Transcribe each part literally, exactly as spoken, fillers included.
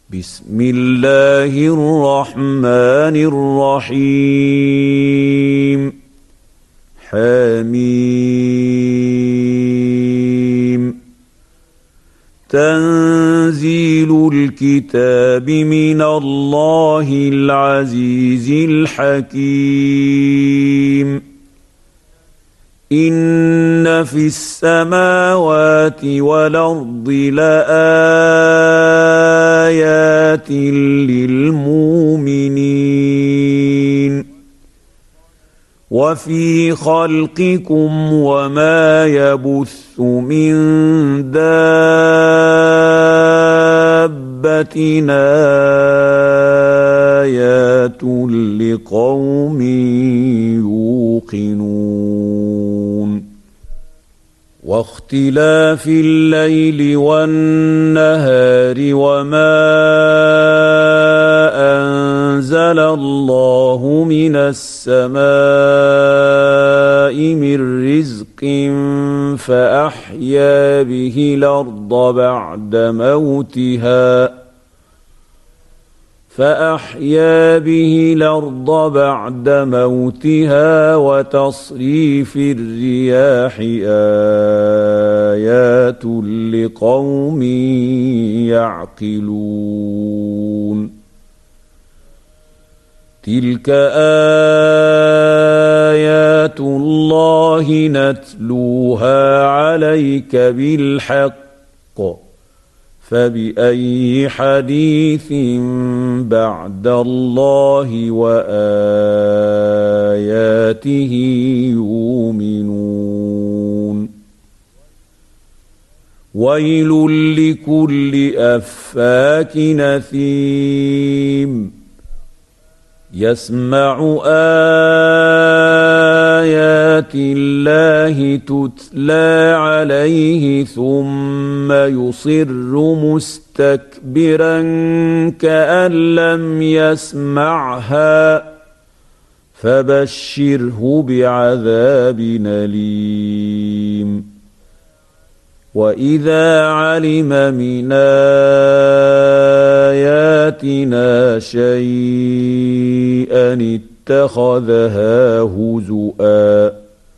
بسم الله الرحمن الرحيم حميم تنزيل الكتاب من الله العزيز الحكيم إن في السماوات والأرض لآيات للمؤمنين وفي خلقكم وما يبث من دابة آيات لقوم يوقنون واختلاف الليل والنهار وما أنزل الله من السماء من رزق فأحيا به الأرض بعد موتها فأحيا به الأرض بعد موتها وتصريف الرياح آيات لقوم يعقلون تلك آيات الله نتلوها عليك بالحق فبأي حديث بعد الله وآياته يؤمنون ويل لكل أفاك نثيم يسمع آيات الله تتلى عليه ثم يصر مستكبرا كأن لم يسمعها فبشره بعذاب أليم وإذا علم من آياتنا شيئا اتخذها هزؤا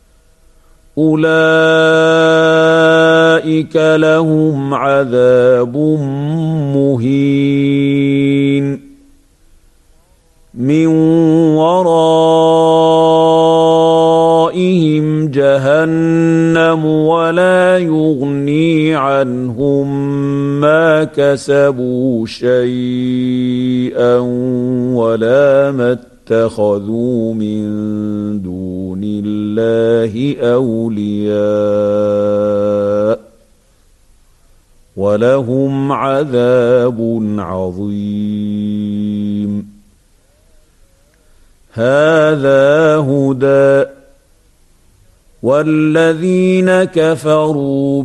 أولئك لهم عذاب مهين من ورائهم جهنم ولا يغني عنهم ما كسبوا شيئا ولا ما اتخذوا من دون الله أولياء ولهم عذاب عظيم هذا هدى والذين كفروا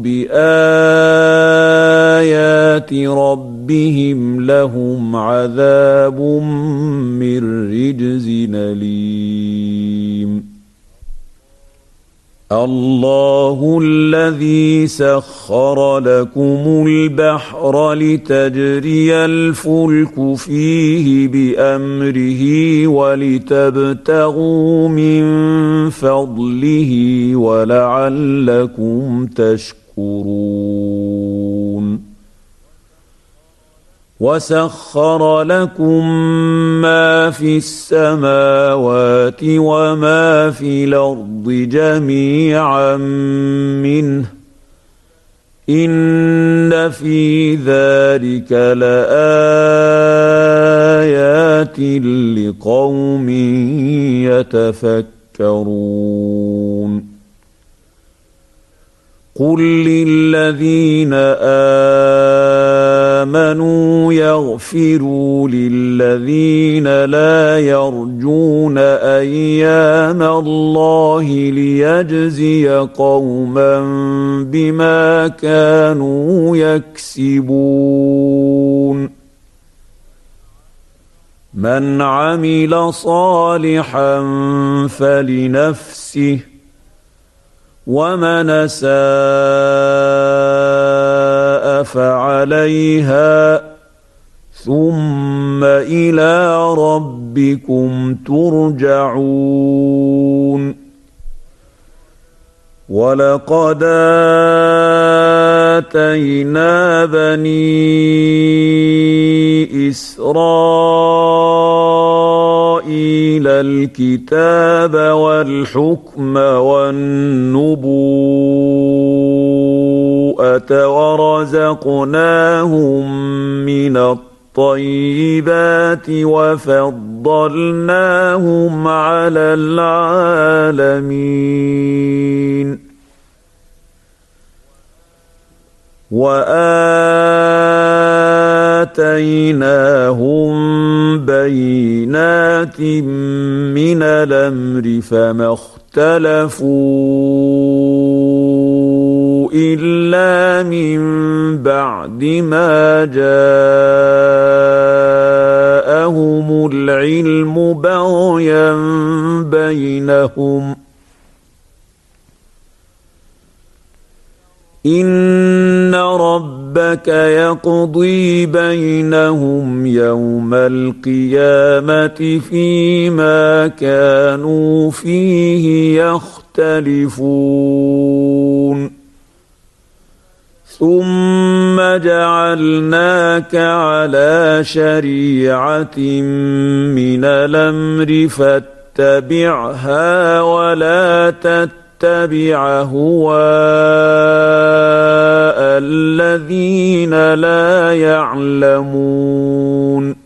بآيات ربهم لهم عذاب من رجز أليم الله الذي سخر لكم البحر لتجري الفلك فيه بأمره ولتبتغوا من فضله ولعلكم تشكرون وسخر لكم ما في السماوات وما في الأرض جميعا منه إن في ذلك لآيات لقوم يتفكرون قل للذين آمنوا يغفروا للذين لا يرجون أيام الله ليجزي قوما بما كانوا يكسبون من عمل صالحا فلنفسه ومن أساء فعليها ثم إلى ربكم ترجعون ولقد آتينا بني إسرائيل الكتاب والحكم والنبوءة ورزقناهم من الطيبات وفضلناهم على العالمين وآتيناهم بينات من الأمر فما اختلفوا إلا من بعد ما جاءهم العلم بغيا بينهم إن ربك يقضي بينهم يوم القيامة فيما كانوا فيه يختلفون ثم جعلناك على شريعة من الأمر فاتبعها ولا تتبعها اتبع هواء الذين لا يعلمون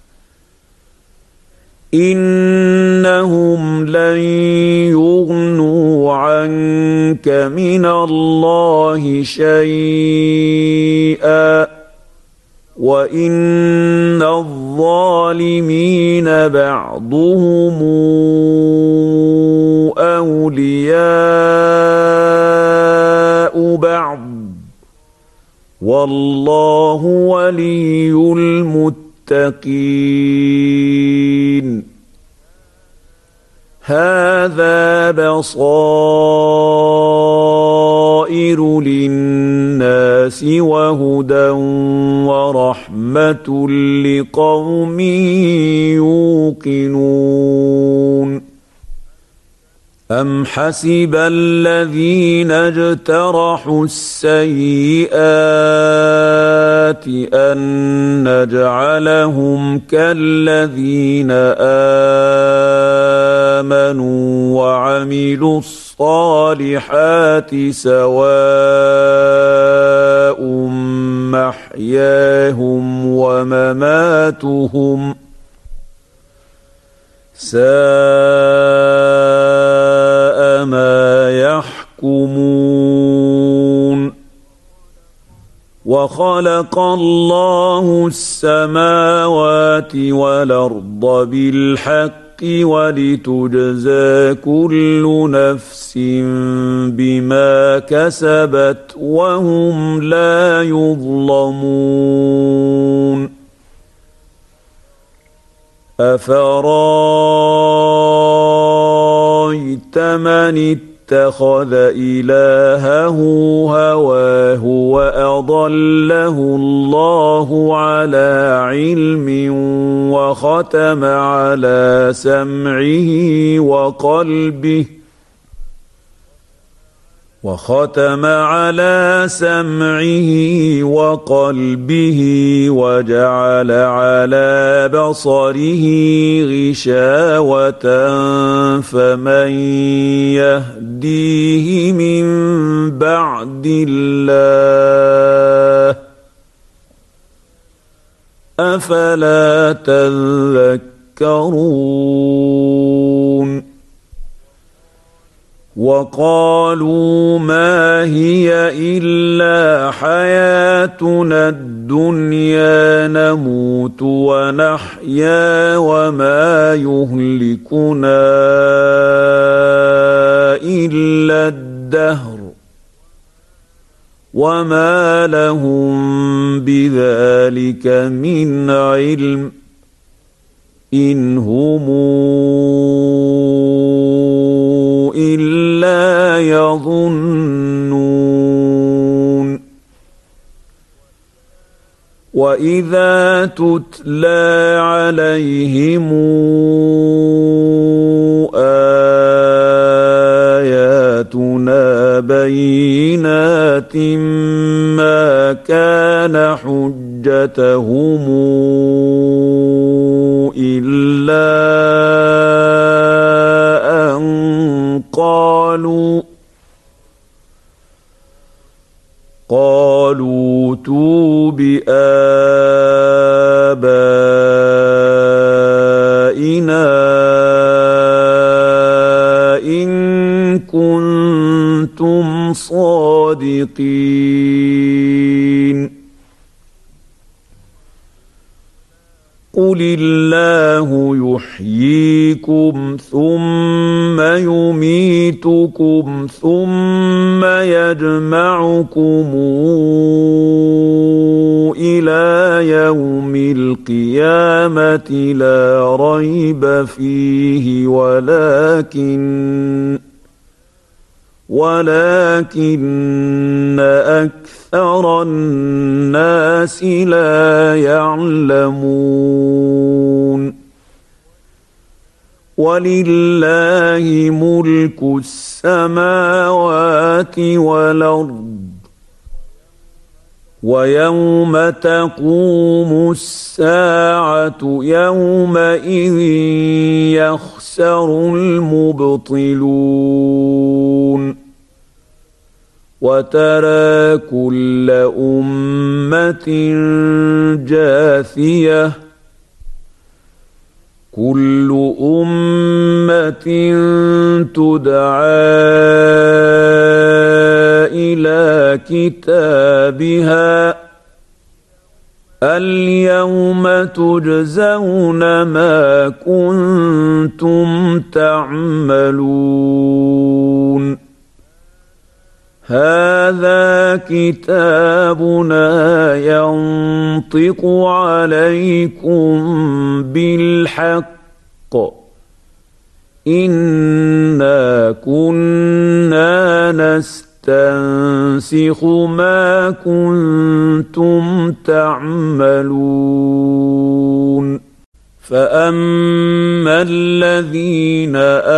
إنهم لن يغنوا عنك من الله شيئا وإن الظالمين بعضهم أولياء بعض والله ولي المتقين هذا بصائر للناس وهدى ورحمة لقوم يوقنون أم حسب الذين اجترحوا السيئات أن نجعلهم كالذين آمنوا وعملوا الصالحات سواء محياهم ومماتهم ساء ما يحكمون وخلق الله السماوات والأرض بالحق ولتجزى كل نفس بما كسبت وهم لا يظلمون أفرايت من اتخذ إلهه هواه وأضله الله على علم وختم على سمعه وقلبه وختم على سمعه وقلبه وجعل على بصره غشاوة فمن يهديه من بعد الله أفلا تذكرون وقالوا ما هي إلا حياتنا الدنيا نموت ونحيا وما يهلكنا إلا الدهر وما لهم بذلك من علم إن هم إلا يظنون وإذا تتلى عليهم آياتنا بينات ما كان حجتهم إلا أن قالوا قالوا ائتوا بآبائنا إن كنتم صادقين قل الله يحييكم ثم يميتكم ثم يجمعكم إلى يوم القيامة لا ريب فيه ولكن ولكن أكثر الناس لا يعلمون ولله ملك السماوات والأرض ويوم تقوم الساعة يومئذ يخسر المبطلون وترى كل أمة جاثية كل أمة تدعى إلى كتابها اليوم تجزون ما كنتم تعملون هذا كتابنا ينطق عليكم بالحق إنا كنا نستنسخ ما كنتم تعملون فأما الذين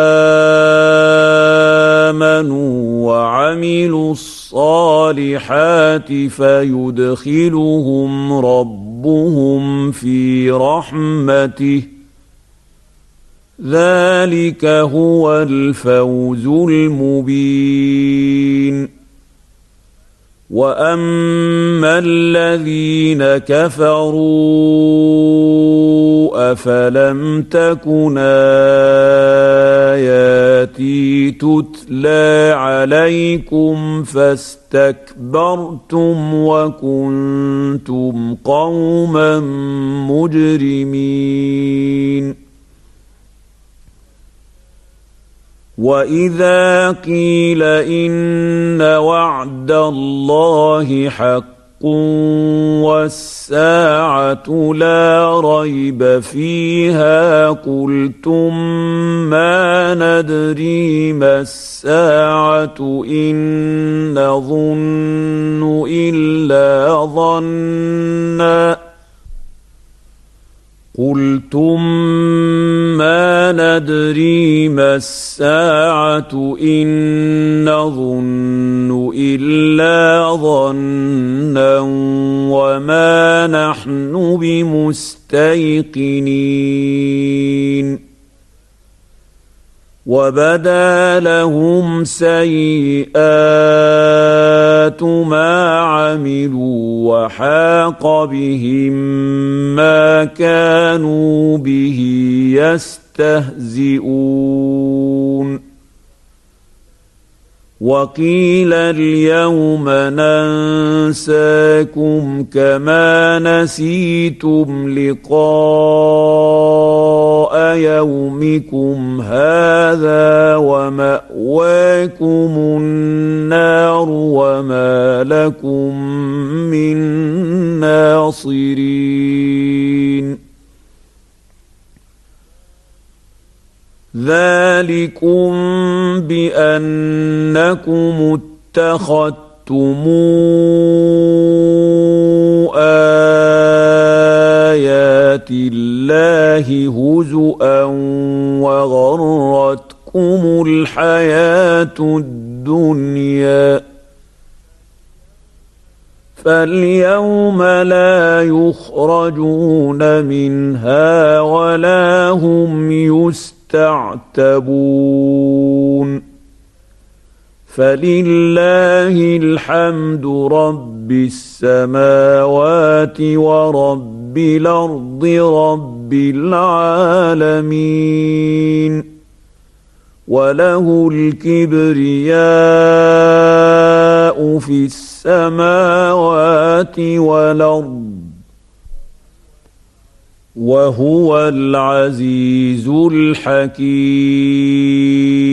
آمنوا وعملوا الصالحات فيدخلهم ربهم في رحمته ذلك هو الفوز المبين وأما الذين كفروا أفلم تكن آياتي تتلى عليكم فاستكبرتم وكنتم قوما مجرمين وإذا قيل إن وعد الله حق والساعة لا ريب فيها قلتم ما ندري ما الساعة إن نظن إلا ظنا قلتم ما ندري ما الساعة إن نظن إلا ظنا وما نحن بمستيقنين وبدا لهم سيئات ما عملوا وحاق بهم ما كانوا به يستهزئون وقيل اليوم ننساكم كما نسيتم لقاء يومكم هذا ومأواكم النار وما لكم من ناصرين ذلكم بأنكم اتخذتم بآيات الله هزؤا وغرتكم الحياة الدنيا فاليوم لا يخرجون منها ولا هم يستعتبون فلله الحمد رب السماوات ورب الأرض رب العالمين وله الكبرياء في السماوات والأرض وهو العزيز الحكيم.